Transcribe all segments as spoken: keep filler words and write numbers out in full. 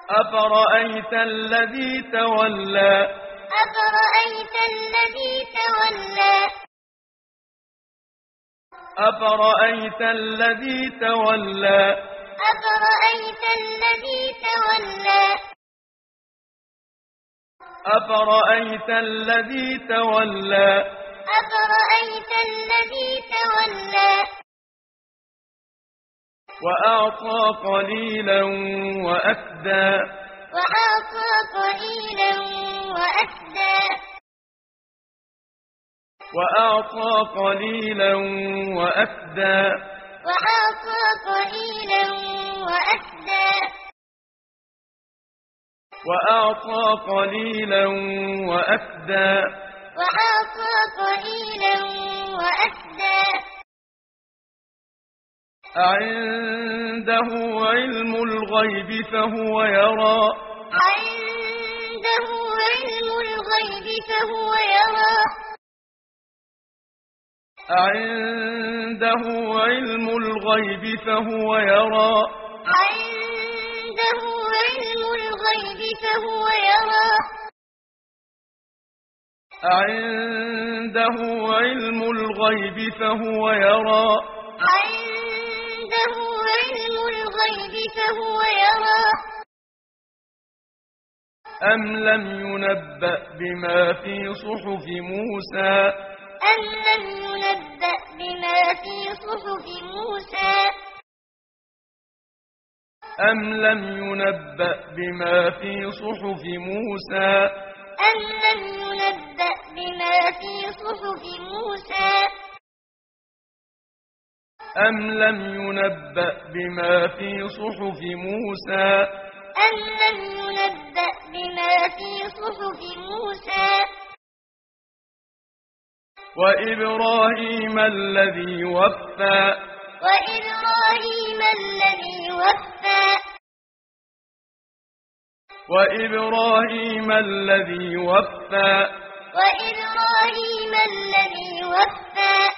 أفرأيت الذي تولى أفرأيت الذي تولى أفرأيت الذي تولى أفرأيت الذي تولى أفرأيت الذي تولى أفرأيت الذي تولى وأعطى قليلا وأكدى وأعطى قليلا وأكدى وأعطى قليلا وأكدى وأعطى قليلا وأكدى وأعطى قليلا وأكدى وأعطى قليلا وأكدى أعنده علم الغيب فهو يرى عنده علم الغيب فهو يرى أعنده علم الغيب فهو يرى عنده علم الغيب فهو يرى أعنده علم الغيب فهو يرى عنده علم الغيب فهو يرى أم لم ينبأ بما في صحف موسى أم لم ينبأ بما في صحف موسى أم لم ينبأ بما في صحف موسى أم لم ينبأ بما في صحف موسى أم لم ينبأ بما في صحف موسى أم لم ينبأ بما في صحف موسى وإبراهيم الذي وفى وإبراهيم الذي وفى وإبراهيم الذي وفى وإبراهيم الذي وفى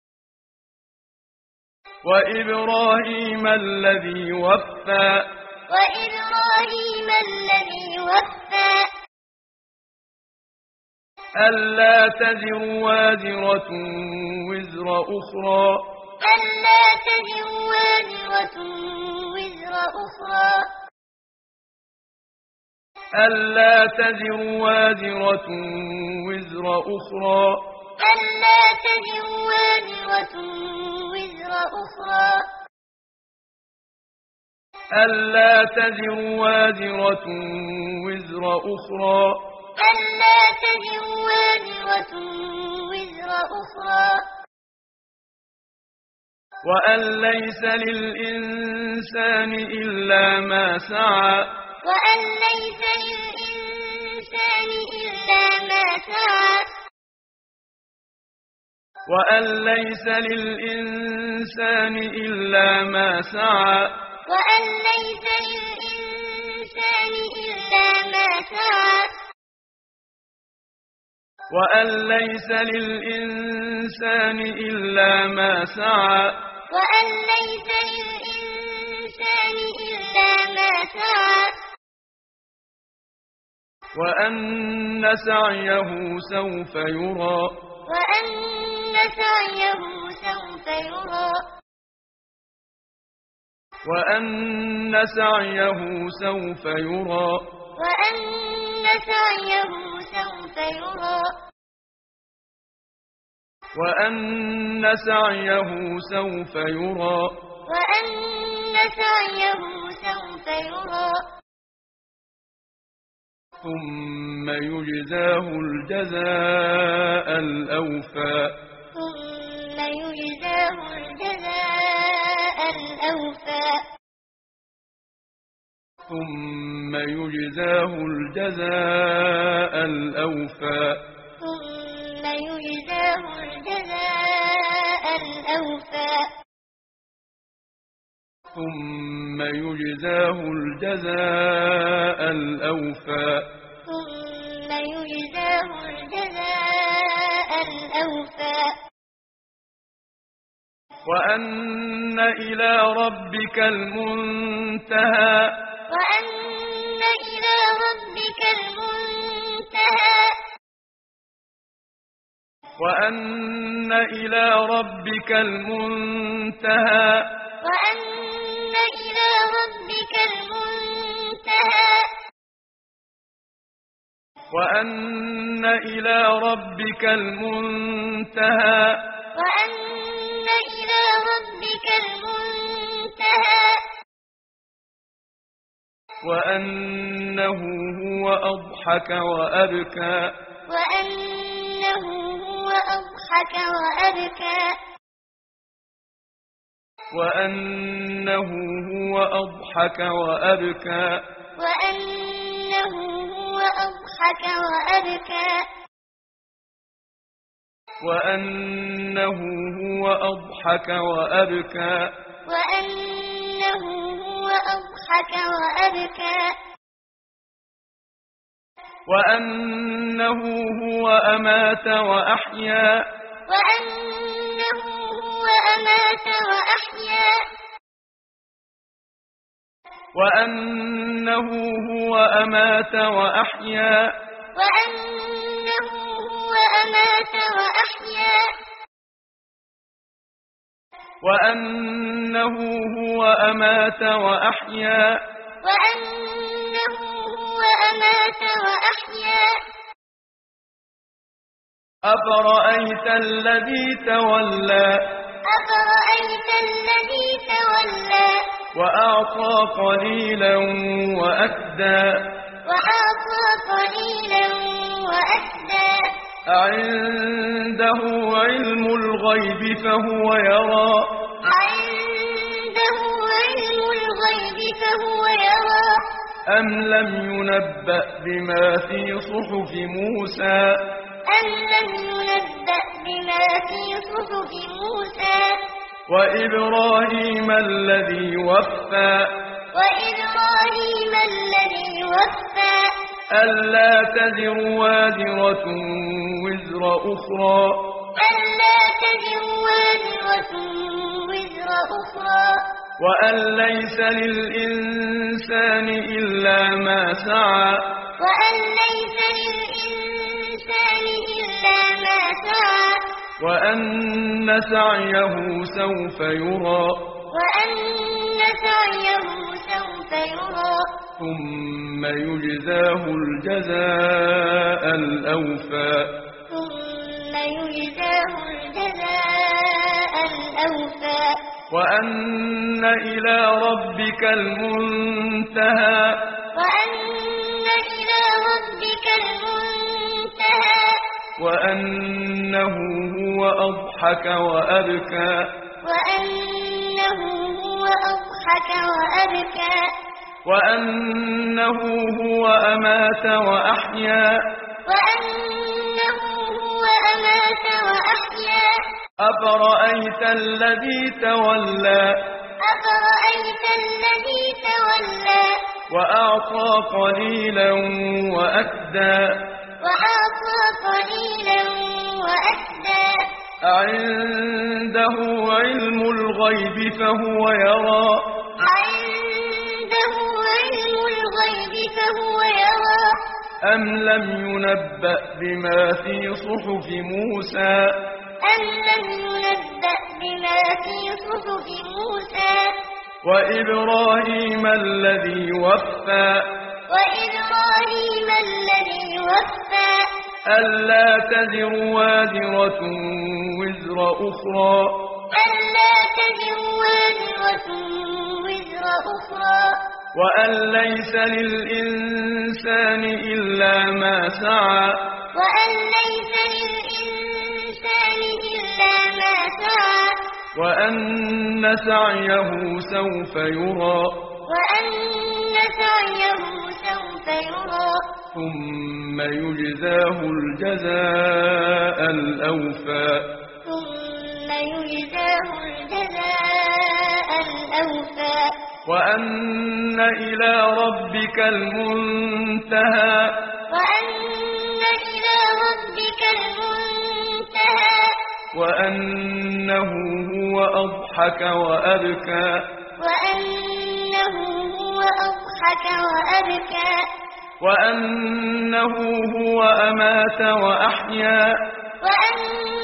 وإبراهيم الذي وفى وإبراهيم الذي وفى ألا تزر وازرة وزر أخرى ألا تزر وازرة وزر أخرى ألا تزر وازرة وزر أخرى ألا تزر وازرة وزر أخرى ألا تزر وازرة وزر أخرى ألا تزر وازرة وزر أخرى وأن ليس للإنسان إلا ما سعى وأن ليس للإنسان إلا ما سعى وأن ليس للإنسان إلا ما سعى وأن ليس للإنسان إلا ما سعى وأن ليس للإنسان إلا ما سعى وأن ليس للإنسان إلا ما سعى وأن سعيه سوف يرى وأن سعيه سوف يرى وأن سعيه سوف يرى وأن سعيه سوف يرى وأن سعيه سوف يرى وأن سعيه سوف يرى ثم يجزاه الجزاء الأوفى ثم يجزاه الجزاء الأوفى ثم يجزاه الجزاء الأوفى ثم يجزاه الجزاء الأوفى ثم يجزاه الجزاء الأوفى ثم يجزاه الجزاء الأوفى وأن إلى ربك المنتهى وأن وأن إلى ربك المنتهى وأن إلى ربك المنتهى وأن إلى ربك المنتهى وأن إلى ربك المنتهى وأنه هو أضحك وأبكى وأنه هو أضحك وأبكى وأنه هو أضحك وأبكى وأنه هو أضحك وأبكى وأنه هو أضحك وأبكى وأنه هو أضحك وأبكى وأنه هو أمات وأحيا وأنه هو أمات وأحيا وأنه هو أمات وأحيا وأنه هو أمات وأحيا وأنه هو أمات وأحيا وأنه هو أمات وأحيا أفرأيت الذي تولى أفرأيت الذي تولى وأعطى قليلا وأكدى وأعطى قليلا وأكدى أعنده علم الغيب فهو يرى عنده علم الغيب فهو يرى أم لم ينبأ بما في صحف موسى أم لم ينبأ بما في صحف موسى وإبراهيم الذي وفى وإبراهيم الذي وفى ألا تزر وازرة وزر أخرى ألا تزر وازرة وزر أخرى وأن ليس للإنسان إلا ما سعى وأن ليس للإنسان إلا ما سعى وأن سعيه سوف يرى وأن سعيه سوف يرى ثم يجزاه الجزاء الأوفى ثم يجزاه الجزاء الأوفى وأن إلى ربك المنتهى وأن إلى ربك المنتهى وأنه هو أضحك وأبكى وأنه هو أضحك وأبكى وأنه هو أمات وأحيا وأنه هو أمات وأحيا أفرأيت الذي تولى أفرأيت الذي تولى وأعطى قليلا وأكدى وأعطى قليلا وأكدى أعنده علم الغيب فهو يرى عنده علم الغيب فهو يرى أم لم ينبأ بما في صحف موسى أم لم ينبأ بما في صحف موسى وإبراهيم الذي وفى وإبراهيم الذي وفى ألا تزر وازرة وزر أخرى ألا تزر وازرة وزر أخرى وأن ليس للإنسان إلا ما سعى وأن ليس للإنسان إلا ما سعى وأن سعيه سوف يرى وأن سعيه سوف يرى ثم يجزاه الجزاء الأوفى ثم يجزاه الجزاء الأوفى وأن إلى ربك المنتهى وأن إلى ربك المنتهى وأنه هو أضحك وأبكى وأنه هو أضحك وأبكى وأنه هو أمات وأحيا وأنه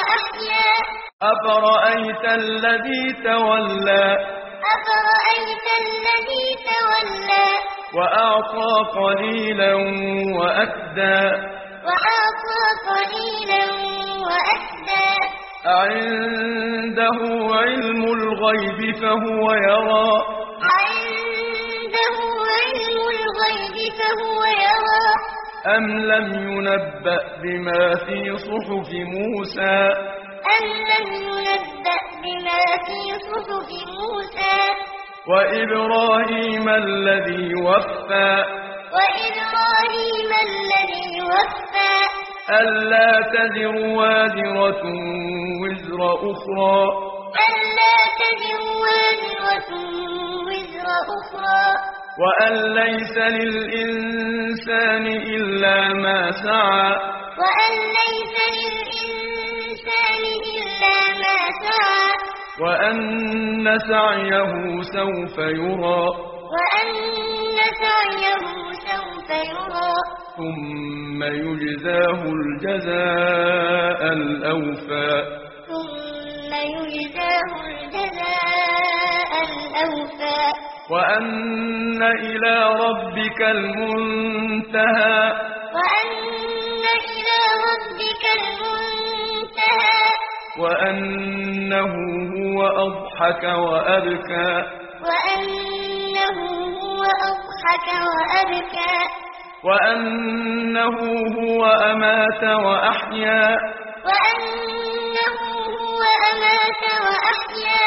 وأحيا أفرأيت الذي تولى أفرأيت الذي تولى وأعطى قليلا وأكدى وأعطى قليلا وأكدى أعنده علم الغيب فهو يرى عنده علم الغيب فهو يرى أم لم ينبأ بما في صحف موسى أم لم ينبأ بما في صحف موسى وإبراهيم الذي وفى وإبراهيم الذي وفى ألا تزر وازرة وزر أخرى ألا تزر وازرة وزر أخرى وأن ليس للإنسان إلا ما سعى وأن ليس للإنسان إلا ما سعى وأن سعيه سوف يرى وأن سعيه سوف يرى ثم يجزاه الجزاء الأوفى ثم يجزاه الجزاء الأوفى وأن إلى ربك المنتهى وأن إلى ربك المنتهى وأنه هو أضحك وأبكى وأنه هو أضحك وأبكى وأنه هو أمات وأحيا وأنه هو أمات وأحيا